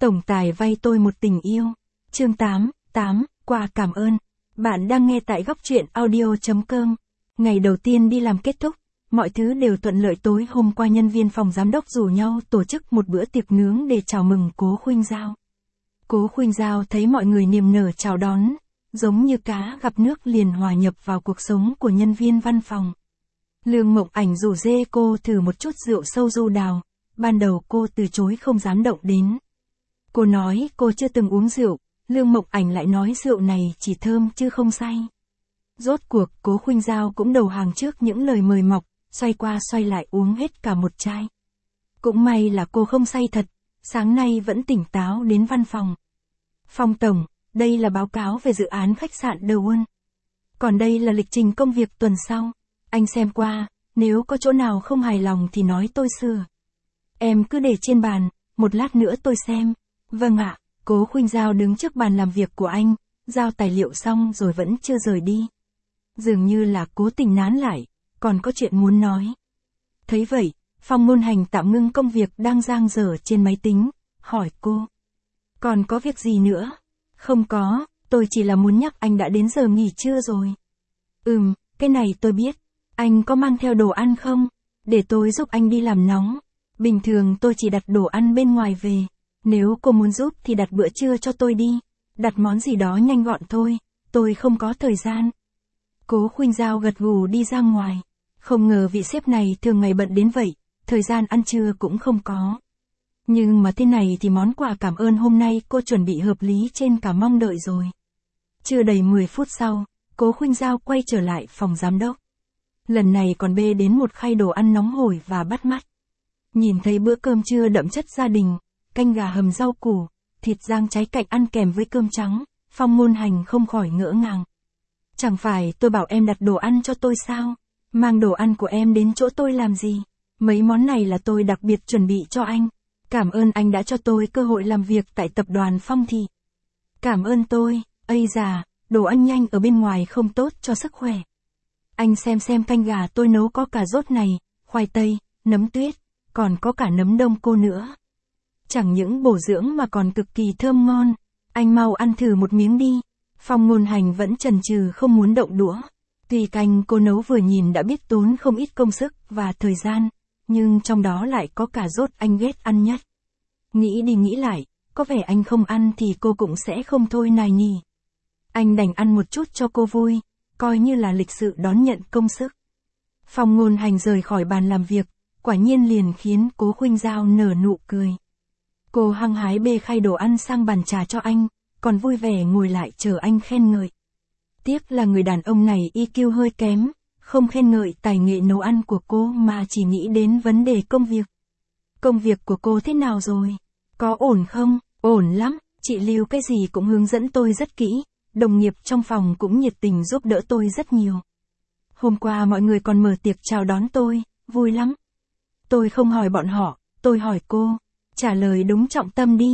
Tổng tài vay tôi một tình yêu. Chương 8, quà cảm ơn. Bạn đang nghe tại góc truyện audio.com. Ngày đầu tiên đi làm kết thúc, mọi thứ đều thuận lợi. Tối hôm qua nhân viên phòng giám đốc rủ nhau tổ chức một bữa tiệc nướng để chào mừng Cố Khuynh Giao. Cố Khuynh Giao thấy mọi người niềm nở chào đón, giống như cá gặp nước liền hòa nhập vào cuộc sống của nhân viên văn phòng. Lương Mộng Ảnh rủ dê cô thử một chút rượu sâu du đào, ban đầu cô từ chối không dám động đến. Cô nói cô chưa từng uống rượu, Lương Mộng Ảnh lại nói rượu này chỉ thơm chứ không say. Rốt cuộc Cố Khuynh Giao cũng đầu hàng trước những lời mời mọc, xoay qua xoay lại uống hết cả một chai. Cũng may là cô không say thật, sáng nay vẫn tỉnh táo đến văn phòng. Phong tổng, đây là báo cáo về dự án khách sạn The One. Còn đây là lịch trình công việc tuần sau. Anh xem qua, nếu có chỗ nào không hài lòng thì nói tôi sửa. Em cứ để trên bàn, một lát nữa tôi xem. Vâng ạ. Cố Khuynh Giao đứng trước bàn làm việc của anh, giao tài liệu xong rồi vẫn chưa rời đi. Dường như là cố tình nán lại, còn có chuyện muốn nói. Thấy vậy, Phong Ngôn Hành tạm ngưng công việc đang dang dở trên máy tính, hỏi cô. Còn có việc gì nữa? Không có, tôi chỉ là muốn nhắc anh đã đến giờ nghỉ trưa rồi. Cái này tôi biết. Anh có mang theo đồ ăn không? Để tôi giúp anh đi làm nóng. Bình thường tôi chỉ đặt đồ ăn bên ngoài về. Nếu cô muốn giúp thì đặt bữa trưa cho tôi đi. Đặt món gì đó nhanh gọn thôi, tôi không có thời gian. Cố Khuynh Giao gật gù đi ra ngoài. Không ngờ vị sếp này thường ngày bận đến vậy, thời gian ăn trưa cũng không có. Nhưng mà thế này thì món quà cảm ơn hôm nay cô chuẩn bị hợp lý trên cả mong đợi rồi. Chưa đầy 10 phút sau, Cố Khuynh Giao quay trở lại phòng giám đốc. Lần này còn bê đến một khay đồ ăn nóng hổi và bắt mắt. Nhìn thấy bữa cơm trưa đậm chất gia đình, canh gà hầm rau củ, thịt rang trái cạnh ăn kèm với cơm trắng, Phong Ngôn Hành không khỏi ngỡ ngàng. Chẳng phải tôi bảo em đặt đồ ăn cho tôi sao? Mang đồ ăn của em đến chỗ tôi làm gì? Mấy món này là tôi đặc biệt chuẩn bị cho anh. Cảm ơn anh đã cho tôi cơ hội làm việc tại tập đoàn Phong Thị. Cảm ơn tôi, ây già, đồ ăn nhanh ở bên ngoài không tốt cho sức khỏe. Anh xem canh gà tôi nấu có cà rốt này, khoai tây, nấm tuyết, còn có cả nấm đông cô nữa. Chẳng những bổ dưỡng mà còn cực kỳ thơm ngon, anh mau ăn thử một miếng đi. Phong Ngôn Hành vẫn chần chừ không muốn động đũa. Tuy canh cô nấu vừa nhìn đã biết tốn không ít công sức và thời gian, nhưng trong đó lại có cà rốt anh ghét ăn nhất. Nghĩ đi nghĩ lại, có vẻ anh không ăn thì cô cũng sẽ không thôi nài nỉ. Anh đành ăn một chút cho cô vui, coi như là lịch sự đón nhận công sức. Phong Ngôn Hành rời khỏi bàn làm việc, quả nhiên liền khiến Cố Khuynh Giao nở nụ cười. Cô hăng hái bê khay đồ ăn sang bàn trà cho anh, còn vui vẻ ngồi lại chờ anh khen ngợi. Tiếc là người đàn ông này EQ hơi kém, không khen ngợi tài nghệ nấu ăn của cô mà chỉ nghĩ đến vấn đề công việc. Công việc của cô thế nào rồi? Có ổn không? Ổn lắm, chị Lưu cái gì cũng hướng dẫn tôi rất kỹ, đồng nghiệp trong phòng cũng nhiệt tình giúp đỡ tôi rất nhiều. Hôm qua mọi người còn mở tiệc chào đón tôi, vui lắm. Tôi không hỏi bọn họ, tôi hỏi cô. Trả lời đúng trọng tâm đi.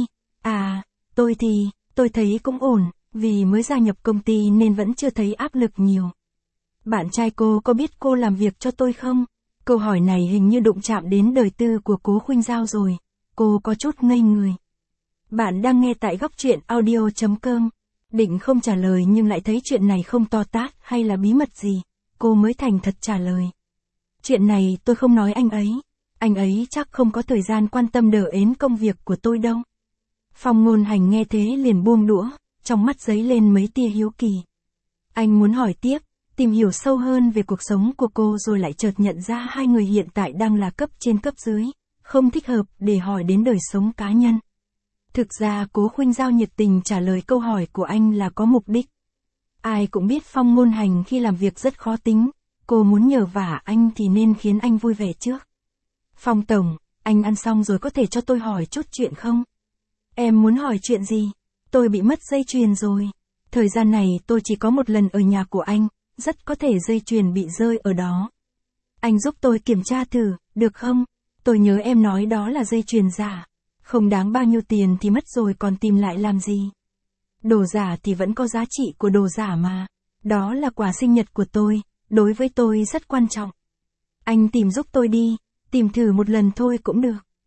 Tôi thấy cũng ổn, vì mới gia nhập công ty nên vẫn chưa thấy áp lực nhiều. Bạn trai cô có biết cô làm việc cho tôi không? Câu hỏi này hình như đụng chạm đến đời tư của Cố Khuynh Giao rồi. Cô có chút ngây người. Bạn đang nghe tại góc truyện audio.com. Định không trả lời nhưng lại thấy chuyện này không to tát hay là bí mật gì. Cô mới thành thật trả lời. Chuyện này tôi không nói anh ấy. Anh ấy chắc không có thời gian quan tâm đờ ến công việc của tôi đâu. Phong Ngôn Hành nghe thế liền buông đũa, trong mắt dấy lên mấy tia hiếu kỳ. Anh muốn hỏi tiếp, tìm hiểu sâu hơn về cuộc sống của cô rồi lại chợt nhận ra hai người hiện tại đang là cấp trên cấp dưới, không thích hợp để hỏi đến đời sống cá nhân. Thực ra Cố Khuynh Giao nhiệt tình trả lời câu hỏi của anh là có mục đích. Ai cũng biết Phong Ngôn Hành khi làm việc rất khó tính, cô muốn nhờ vả anh thì nên khiến anh vui vẻ trước. Phong tổng, anh ăn xong rồi có thể cho tôi hỏi chút chuyện không? Em muốn hỏi chuyện gì? Tôi bị mất dây chuyền rồi. Thời gian này tôi chỉ có một lần ở nhà của anh, rất có thể dây chuyền bị rơi ở đó. Anh giúp tôi kiểm tra thử, được không? Tôi nhớ em nói đó là dây chuyền giả. Không đáng bao nhiêu tiền thì mất rồi còn tìm lại làm gì? Đồ giả thì vẫn có giá trị của đồ giả mà. Đó là quà sinh nhật của tôi, đối với tôi rất quan trọng. Anh tìm giúp tôi đi, tìm thử một lần thôi cũng được.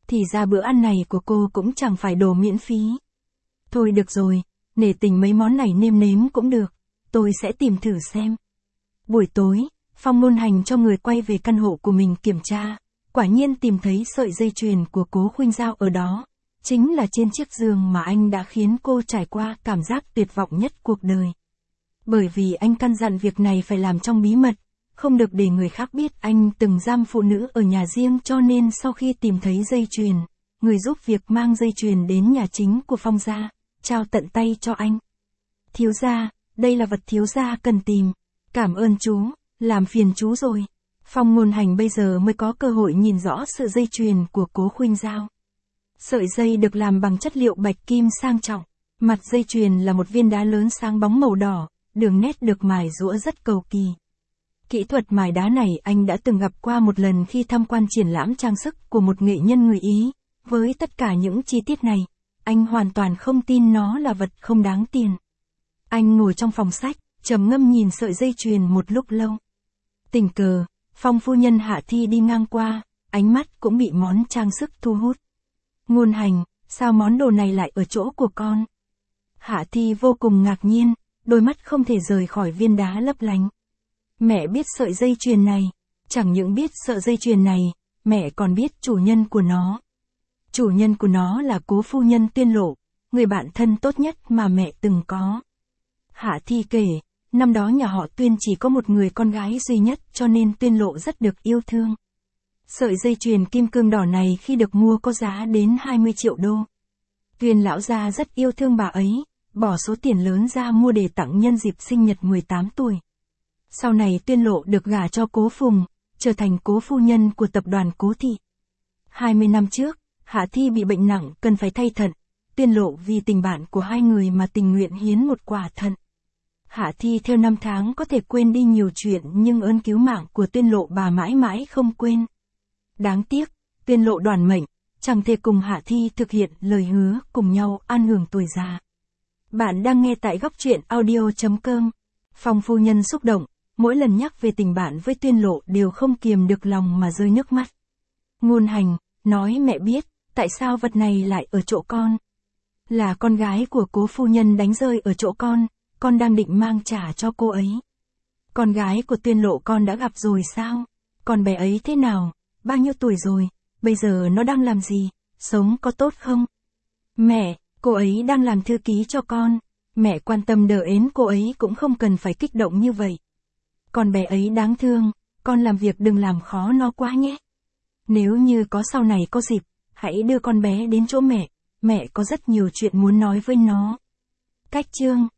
thì ra bữa ăn này của cô cũng chẳng phải đồ miễn phí. Thôi được rồi, nể tình mấy món này nêm nếm cũng được, tôi sẽ tìm thử xem. Buổi tối, Phong Ngôn Hành cho người quay về căn hộ của mình kiểm tra, quả nhiên tìm thấy sợi dây chuyền của Cố Khuynh Giao ở đó, chính là trên chiếc giường mà anh đã khiến cô trải qua cảm giác tuyệt vọng nhất cuộc đời. Bởi vì anh căn dặn việc này phải làm trong bí mật, không được để người khác biết anh từng giam phụ nữ ở nhà riêng, cho nên sau khi tìm thấy dây chuyền, người giúp việc mang dây chuyền đến nhà chính của Phong gia, trao tận tay cho anh. Thiếu gia, đây là vật thiếu gia cần tìm. Cảm ơn chú, làm phiền chú rồi. Phong Ngôn Hành bây giờ mới có cơ hội nhìn rõ sự dây chuyền của Cố Khuynh Giao. Sợi dây được làm bằng chất liệu bạch kim sang trọng. Mặt dây chuyền là một viên đá lớn sáng bóng màu đỏ, đường nét được mài giũa rất cầu kỳ. Kỹ thuật mài đá này anh đã từng gặp qua một lần khi tham quan triển lãm trang sức của một nghệ nhân người Ý. Với tất cả những chi tiết này, anh hoàn toàn không tin nó là vật không đáng tiền. Anh ngồi trong phòng sách, trầm ngâm nhìn sợi dây chuyền một lúc lâu. Tình cờ, Phong phu nhân Hạ Thi đi ngang qua, ánh mắt cũng bị món trang sức thu hút. Ngôn Hành, sao món đồ này lại ở chỗ của con? Hạ Thi vô cùng ngạc nhiên, đôi mắt không thể rời khỏi viên đá lấp lánh. Mẹ biết sợi dây chuyền này, chẳng những biết sợi dây chuyền này, mẹ còn biết chủ nhân của nó. Chủ nhân của nó là Cố phu nhân Tuyên Lộ, người bạn thân tốt nhất mà mẹ từng có. Hạ Thi kể, năm đó nhà họ Tuyên chỉ có một người con gái duy nhất, cho nên Tuyên Lộ rất được yêu thương. Sợi dây chuyền kim cương đỏ này khi được mua có giá đến 20 triệu đô. Tuyên lão gia rất yêu thương bà ấy, bỏ số tiền lớn ra mua để tặng nhân dịp sinh nhật 18 tuổi. Sau này Tuyên Lộ được gả cho Cố Phùng, trở thành cố phu nhân của tập đoàn Cố Thị. 20 năm trước, Hạ Thi bị bệnh nặng cần phải thay thận. Tuyên Lộ vì tình bạn của hai người mà tình nguyện hiến một quả thận. Hạ Thi theo năm tháng có thể quên đi nhiều chuyện, nhưng ơn cứu mạng của Tuyên Lộ bà mãi mãi không quên. Đáng tiếc, Tuyên Lộ đoản mệnh, chẳng thể cùng Hạ Thi thực hiện lời hứa cùng nhau an hưởng tuổi già. Bạn đang nghe tại góc truyện audio.com. Phong phu nhân xúc động, mỗi lần nhắc về tình bạn với Tuyên Lộ đều không kiềm được lòng mà rơi nước mắt. Ngôn Hành, nói mẹ biết, tại sao vật này lại ở chỗ con? Là con gái của Cố phu nhân đánh rơi ở chỗ con đang định mang trả cho cô ấy. Con gái của Tuyên Lộ con đã gặp rồi sao? Con bé ấy thế nào? Bao nhiêu tuổi rồi? Bây giờ nó đang làm gì? Sống có tốt không? Mẹ, cô ấy đang làm thư ký cho con. Mẹ quan tâm đỡ ến cô ấy cũng không cần phải kích động như vậy. Con bé ấy đáng thương, con làm việc đừng làm khó nó quá nhé. Nếu như có sau này có dịp, hãy đưa con bé đến chỗ mẹ có rất nhiều chuyện muốn nói với nó. Cách chương